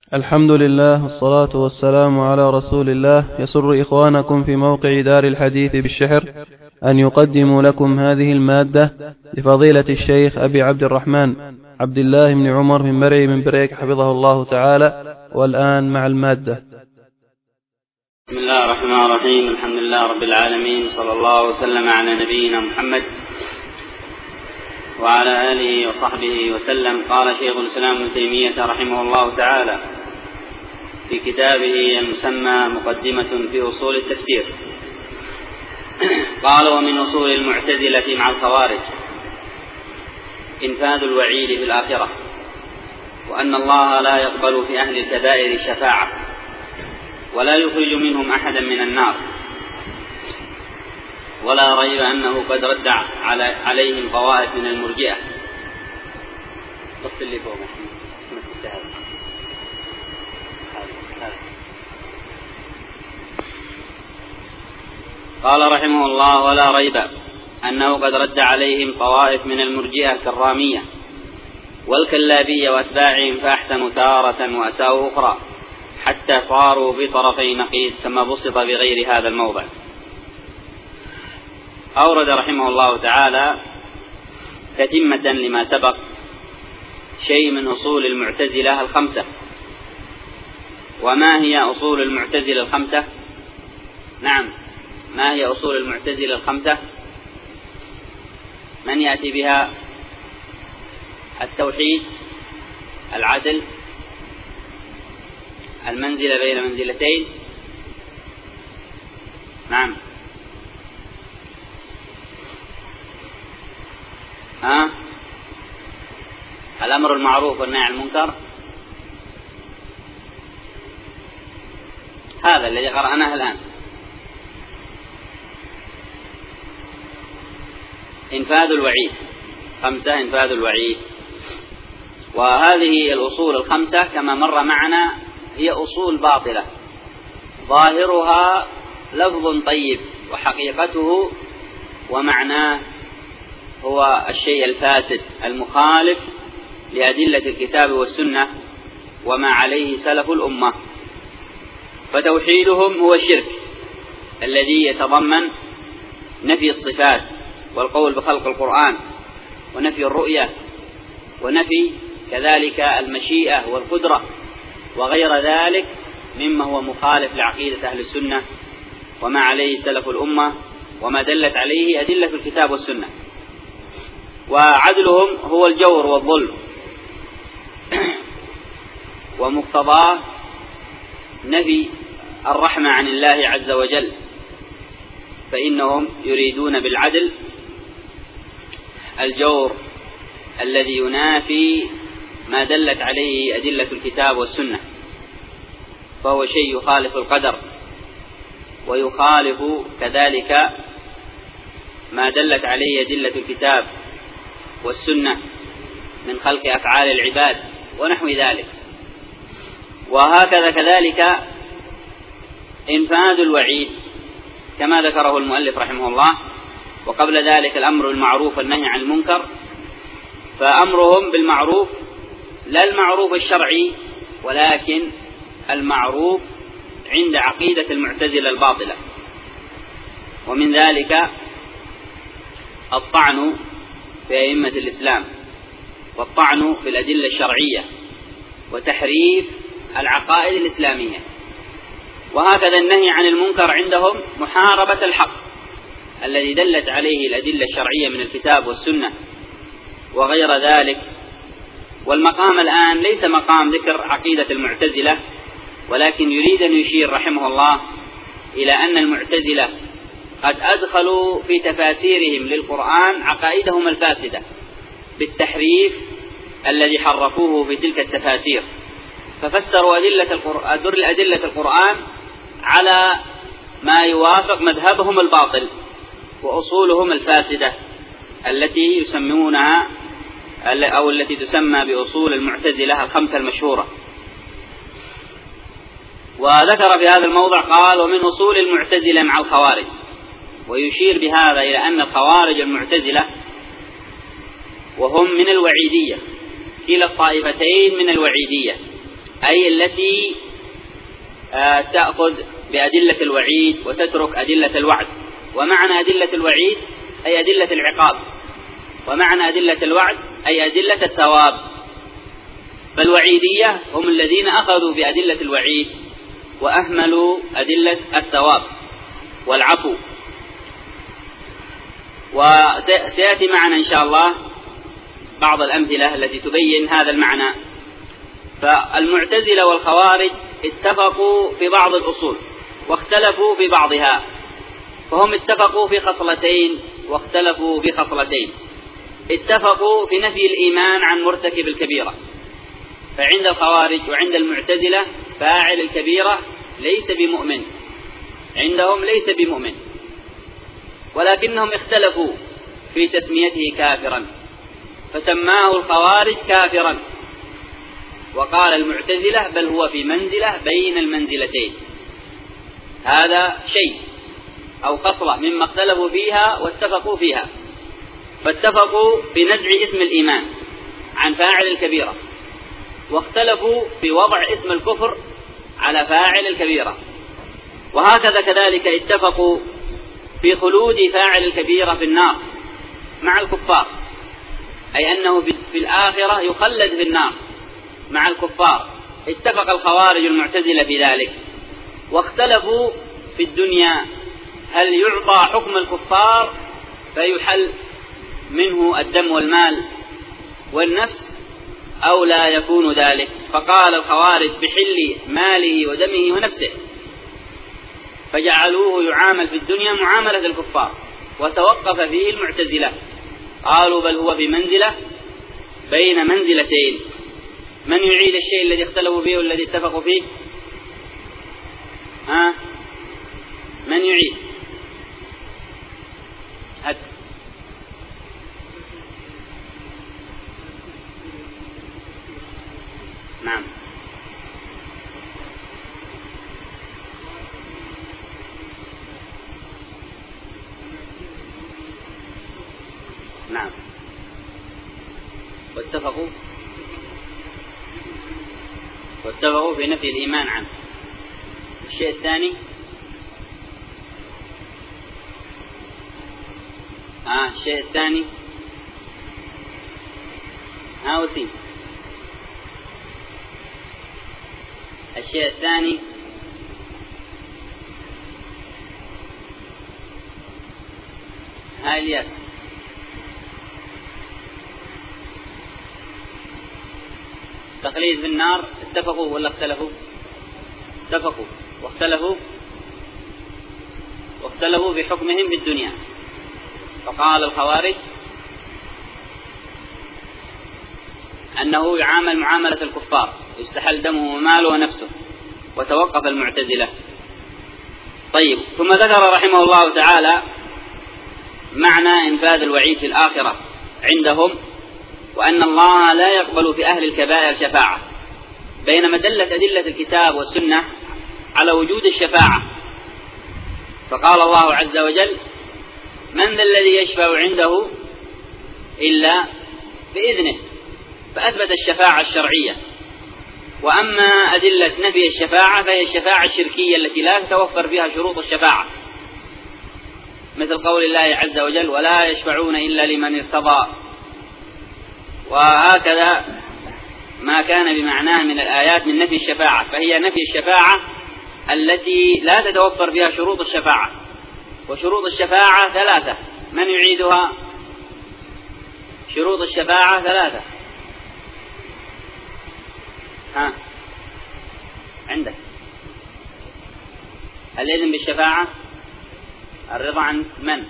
الحمد لله والصلاة والسلام على رسول الله. يسر إخوانكم في موقع دار الحديث بالشحر أن يقدموا لكم هذه المادة لفضيلة الشيخ أبي عبد الرحمن عبد الله بن عمر بن مرعي من بريك حفظه الله تعالى. والآن مع المادة. بسم الله الرحمن الرحيم. الحمد لله رب العالمين، صلى الله وسلم على نبينا محمد وعلى آله وصحبه وسلم. قال شيخ الإسلام ابن تيمية رحمه الله تعالى في كتابه المسمى مقدمة في أصول التفسير، قال: ومن أصول المعتزلة مع الخوارج إنفاذ الوعيد في الآخرة، وأن الله لا يقبل في أهل الكبائر شفاعة ولا يخرج منهم أحدا من النار، ولا ريب أنه قد رد عليهم طوائف من المرجئة. قال رحمه الله: ولا ريب أنه قد رد عليهم طوائف من المرجئة كالرامية والكلابية وأتباعهم، فأحسنوا تارة وأساءوا أخرى، حتى صاروا بطرفي نقيض، كما بسط بغير هذا الموضع. أورد رحمه الله تعالى تتمة لما سبق شيء من أصول المعتزلة الخمسة. وما هي أصول المعتزلة الخمسة؟ نعم، ما هي أصول المعتزلة الخمسة؟ من يأتي بها؟ التوحيد، العدل، المنزلة بين منزلتين، نعم، الأمر المعروف والنهي عن المنكر، هذا الذي قرأناه الآن. إنفاذ الوعيد، خمسة، إنفاذ الوعيد. وهذه الأصول الخمسة كما مر معنا هي أصول باطلة، ظاهرها لفظ طيب وحقيقته ومعناه هو الشيء الفاسد المخالف لأدلة الكتاب والسنة وما عليه سلف الأمة. فتوحيدهم هو الشرك الذي يتضمن نفي الصفات والقول بخلق القرآن، ونفي الرؤية، ونفي كذلك المشيئة والقدرة وغير ذلك مما هو مخالف لعقيدة أهل السنة وما عليه سلف الأمة وما دلت عليه أدلة الكتاب والسنة. وعدلهم هو الجور والظلم، ومقتضاه نفي الرحمة عن الله عز وجل، فإنهم يريدون بالعدل الجور الذي ينافي ما دلت عليه أدلة الكتاب والسنة، فهو شيء يخالف القدر ويخالف كذلك ما دلت عليه أدلة الكتاب والسنة من خلق أفعال العباد ونحو ذلك. وهكذا كذلك إنفاذ الوعيد كما ذكره المؤلف رحمه الله. وقبل ذلك الأمر بالمعروف والنهي عن المنكر، فأمرهم بالمعروف لا المعروف الشرعي، ولكن المعروف عند عقيدة المعتزلة الباطلة، ومن ذلك الطعن في أئمة الإسلام، والطعن في الأدلة الشرعية، وتحريف العقائد الإسلامية. وهكذا النهي عن المنكر عندهم محاربة الحق الذي دلت عليه الأدلة الشرعية من الكتاب والسنة وغير ذلك. والمقام الآن ليس مقام ذكر عقيدة المعتزلة، ولكن يريد أن يشير رحمه الله إلى أن المعتزلة قد أدخلوا في تفاسيرهم للقرآن عقائدهم الفاسدة بالتحريف الذي حرفوه في تلك التفاسير، ففسروا أدلة القرآن على ما يوافق مذهبهم الباطل وأصولهم الفاسدة التي يسمونها أو التي تسمى بأصول المعتزلة الخمسة المشهورة. وذكر في هذا الموضع قال: ومن أصول المعتزلة مع الخوارج، ويشير بهذا إلى أن الخوارج المعتزلة وهم من الوعيدية، كلا الطائفتين من الوعيدية، أي التي تأخذ بأدلة الوعيد وتترك أدلة الوعد. ومعنى أدلة الوعيد أي أدلة العقاب، ومعنى أدلة الوعد أي أدلة الثواب. فالوعيدية هم الذين أخذوا بأدلة الوعيد وأهملوا أدلة الثواب والعفو. وسيأتي معنا إن شاء الله بعض الأمثلة التي تبين هذا المعنى. فالمعتزلة والخوارج اتفقوا في بعض الأصول واختلفوا في بعضها، فهم اتفقوا في خصلتين واختلفوا في خصلتين. اتفقوا في نفي الإيمان عن مرتكب الكبيرة، فعند الخوارج وعند المعتزلة فاعل الكبيرة ليس بمؤمن، عندهم ليس بمؤمن، ولكنهم اختلفوا في تسميته كافرا، فسماه الخوارج كافرا، وقال المعتزلة بل هو في منزلة بين المنزلتين. هذا شيء أو خصلة مما اختلفوا فيها واتفقوا فيها. فاتفقوا بنزع اسم الإيمان عن فاعل الكبيرة، واختلفوا في وضع اسم الكفر على فاعل الكبيرة. وهكذا كذلك اتفقوا في خلود فاعل الكبيرة في النار مع الكفار، أي أنه في الآخرة يخلد في النار مع الكفار. اتفق الخوارج المعتزلة في ذلك. واختلفوا في الدنيا هل يعطى حكم الكفار فيحل منه الدم والمال والنفس أو لا يكون ذلك. فقال الخوارج بحل ماله ودمه ونفسه، فجعلوه يعامل في الدنيا معاملة الكفار، وتوقف فيه المعتزلة، قالوا بل هو بمنزلة بين منزلتين. من يعيد الشيء الذي اختلفوا فيه والذي اتفقوا فيه؟ من يعيد؟ نعم. نعم. واتفقوا في نفي الإيمان عنه. الشيء الثاني الشيء الثاني وسيم. الشيء الثاني الياس. تخليد في النار اتفقوا ولا اختلفوا؟ اتفقوا واختلفوا في حكمهم في الدنيا. فقال الخوارج أنه يعامل معاملة الكفار، يستحل دمه وماله ونفسه، وتوقف المعتزلة. طيب، ثم ذكر رحمه الله تعالى معنى إنفاذ الوعيد في الآخرة عندهم، وأن الله لا يقبل في أهل الكبائر شفاعة، بينما دلت أدلة الكتاب والسنة على وجود الشفاعة. فقال الله عز وجل من ذا الذي يشفع عنده إلا بإذنه، فأثبت الشفاعة الشرعية. وأما أدلة نفي الشفاعة فهي الشفاعة الشركية التي لا تتوفر فيها شروط الشفاعة، مثل قول الله عز وجل ولا يشفعون إلا لمن ارتضى. وهكذا ما كان بمعناه من الآيات من نفي الشفاعة، فهي نفي الشفاعة التي لا تتوفر فيها شروط الشفاعة. وشروط الشفاعة ثلاثة، من يعيدها؟ شروط الشفاعة ثلاثة. عندك الإذن بالشفاعة، الرضا عن من؟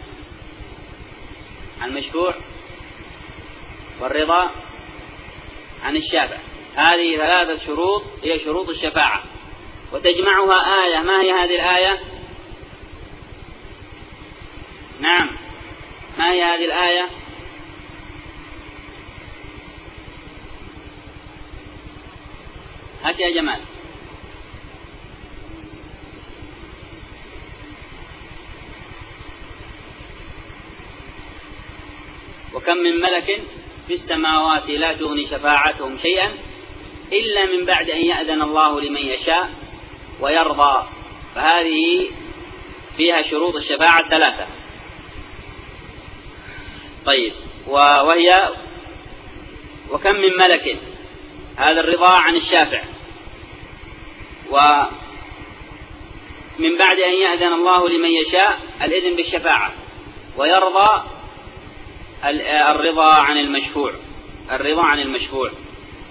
عن المشفوع، والرضا عن الشافع. هذه ثلاثة شروط هي شروط الشفاعة، وتجمعها آية. ما هي هذه الآية؟ نعم، ما هي هذه الآية؟ هات يا جمال. وكم من ملك في السماوات لا تغني شفاعتهم شيئا إلا من بعد أن يأذن الله لمن يشاء ويرضى، فهذه فيها شروط الشفاعة 3. طيب، وهي وكم من ملك، هذا الرضا عن الشافع، ومن بعد أن يأذن الله لمن يشاء الإذن بالشفاعة، ويرضى الرضا عن المشفوع.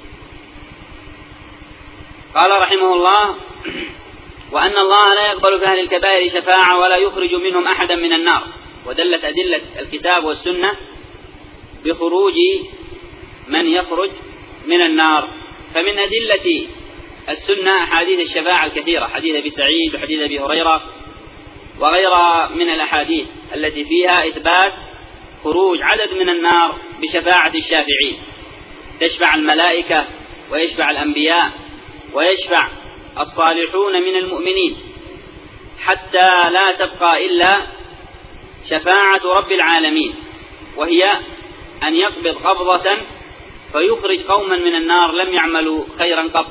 قال رحمه الله: وأن الله لا يقبل في أهل الكبائر شفاعة ولا يخرج منهم أحدا من النار. ودلت أدلة الكتاب والسنة بخروج من يخرج من النار. فمن أدلة السنة أحاديث الشفاعة الكثيرة، حديث أبي سعيد وحديث أبي هريرة وغيرها من الأحاديث التي فيها إثبات خروج عدد من النار بشفاعة الشافعين. تشفع الملائكة ويشفع الأنبياء ويشفع الصالحون من المؤمنين، حتى لا تبقى إلا شفاعة رب العالمين، وهي أن يقبض قبضة فيخرج قوما من النار لم يعملوا خيرا قط،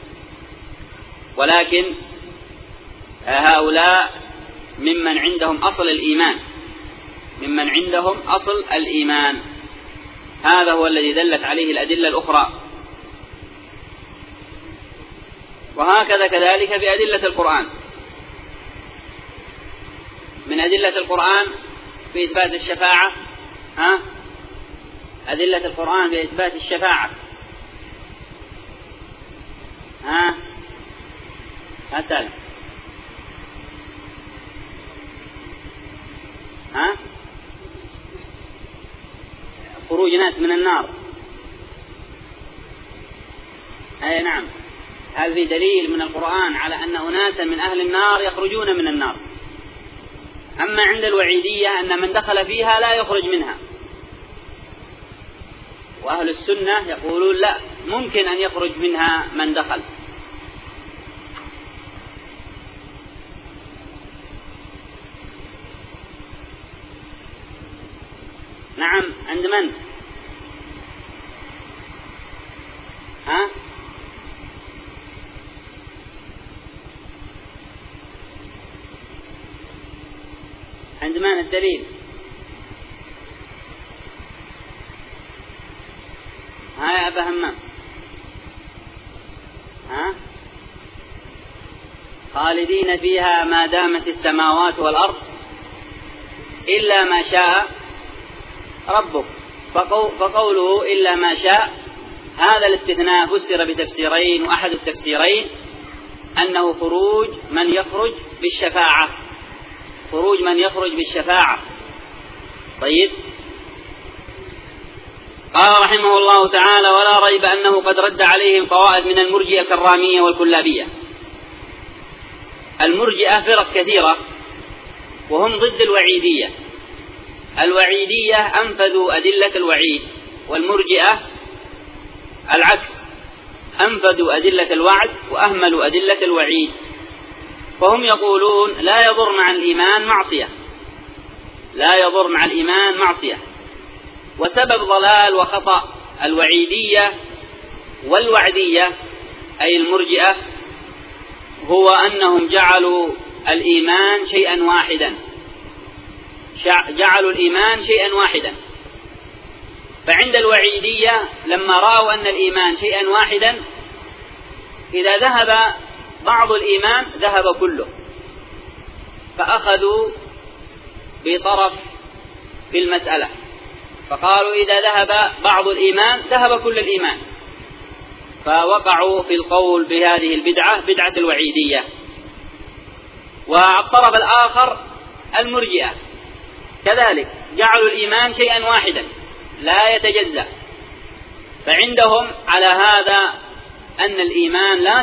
ولكن هؤلاء ممن عندهم أصل الإيمان. هذا هو الذي دلت عليه الأدلة الأخرى. وهكذا كذلك بأدلة القرآن. من أدلة القرآن في إثبات الشفاعة، أدلة القرآن في إثبات الشفاعة، هاتان خروج ناس من النار. أي نعم، هل في دليل من القرآن على أن أناسا من أهل النار يخرجون من النار؟ أما عند الوعيدية أن من دخل فيها لا يخرج منها، وأهل السنة يقولون لا، ممكن أن يخرج منها من دخل. نعم، عند من؟ عند من الدليل؟ يا أبا همام، خالدين فيها ما دامت السماوات والأرض إلا ما شاء ربك. فقوله إلا ما شاء، هذا الاستثناء فسر بتفسيرين، وأحد التفسيرين أنه خروج من يخرج بالشفاعة. طيب، قال رحمه الله تعالى: ولا ريب أنه قد رد عليهم طوائف من المرجئة كالرامية والكلابية. المرجئة فرق كثيرة وهم ضد الوعيدية. الوعيدية أنفذوا أدلة الوعيد، والمرجئة العكس، أنفذوا أدلة الوعد وأهملوا أدلة الوعيد. فهم يقولون لا يضر مع الإيمان معصية. وسبب ضلال وخطأ الوعيدية والوعدية أي المرجئة هو أنهم جعلوا الإيمان شيئا واحدا. فعند الوعيدية لما رأوا أن الإيمان شيئا واحدا، إذا ذهب بعض الإيمان ذهب كله، فأخذوا بطرف في المسألة، فقالوا إذا ذهب بعض الإيمان ذهب كل الإيمان، فوقعوا في القول بهذه البدعة، بدعة الوعيدية. والطرف الآخر المرجئة كذلك جعلوا الإيمان شيئا واحدا لا يتجزأ، فعندهم على هذا أن الإيمان لا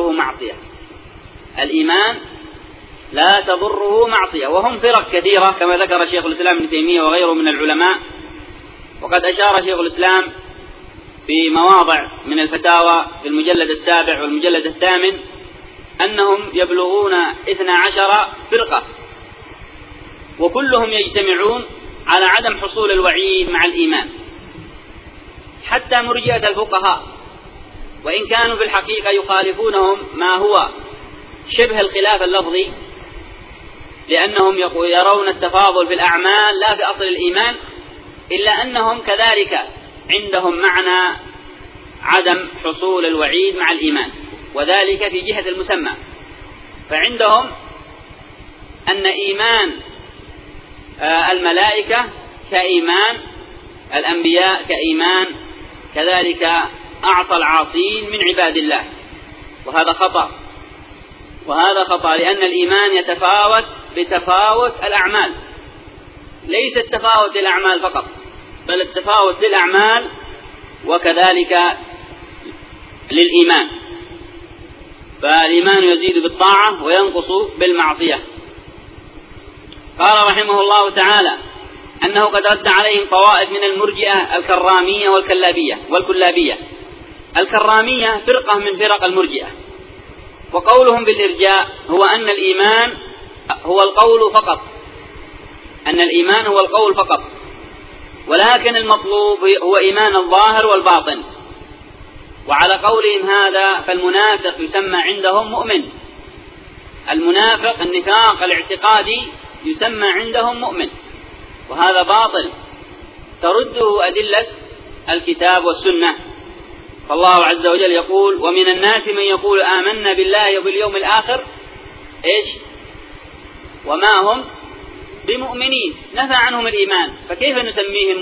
تضره معصية. وهم فرق كثيرة كما ذكر شيخ الإسلام ابن تيمية وغيره من العلماء. وقد أشار شيخ الإسلام في مواضع من الفتاوى في المجلد 7 والمجلد 8 أنهم يبلغون 12 فرقة، وكلهم يجتمعون على عدم حصول الوعيد مع الإيمان. حتى مرجئة الفقهاء وإن كانوا في الحقيقة يخالفونهم ما هو شبه الخلاف اللفظي، لأنهم يرون التفاضل في الأعمال لا في أصل الإيمان، إلا أنهم كذلك عندهم معنى عدم حصول الوعيد مع الإيمان، وذلك في جهة المسمى. فعندهم أن إيمان الملائكة كإيمان الأنبياء، كإيمان كذلك أعصى العاصين من عباد الله، وهذا خطأ، لأن الإيمان يتفاوت بتفاوت الأعمال، ليس التفاوت للأعمال فقط، بل التفاوت للأعمال وكذلك للإيمان. فالإيمان يزيد بالطاعة وينقص بالمعصية. قال رحمه الله تعالى أنه قد رد عليهم طوائف من المرجئة الكرامية والكلابية. الكرامية فرقة من فرق المرجئة، وقولهم بالإرجاء هو أن الإيمان هو القول فقط، ولكن المطلوب هو إيمان الظاهر والباطن. وعلى قولهم هذا فالمنافق يسمى عندهم مؤمن، المنافق النفاق الاعتقادي يسمى عندهم مؤمن، وهذا باطل ترده أدلة الكتاب والسنة. فالله عز وجل يقول: ومن الناس من يقول آمنا بالله وباليوم الآخر وما هم بمؤمنين، نفى عنهم الإيمان، فكيف نسميهم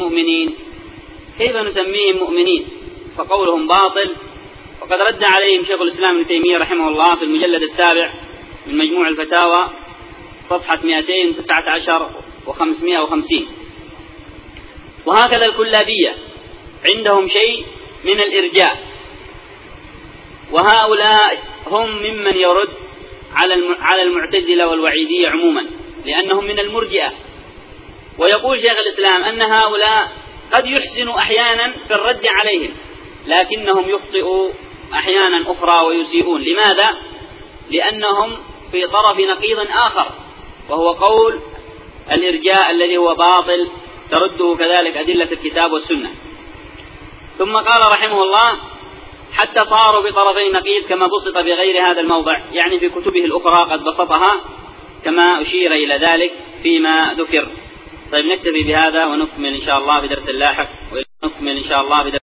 مؤمنين؟ فقولهم باطل. وقد رد عليهم شيخ الإسلام ابن تيمية رحمه الله في المجلد 7 من مجموع الفتاوى صفحة 219 و550. وهكذا الكلابية عندهم شيء من الإرجاء، وهؤلاء هم ممن يرد على المعتزلة والوعيدية عموما، لأنهم من المرجئة. ويقول شيخ الإسلام أن هؤلاء قد يحسنوا أحيانا في الرد عليهم، لكنهم يخطئوا أحيانا أخرى ويسيئون. لماذا؟ لأنهم في طرف نقيض آخر، وهو قول الإرجاء الذي هو باطل ترده كذلك أدلة الكتاب والسنة. ثم قال رحمه الله: حتى صاروا بطرفي نقيض كما بسط في غير هذا الموضع، يعني في كتبه الأخرى قد بسطها كما أشير إلى ذلك فيما ذكر. طيب، نكتفي بهذا ونكمل إن شاء الله في درس لاحق.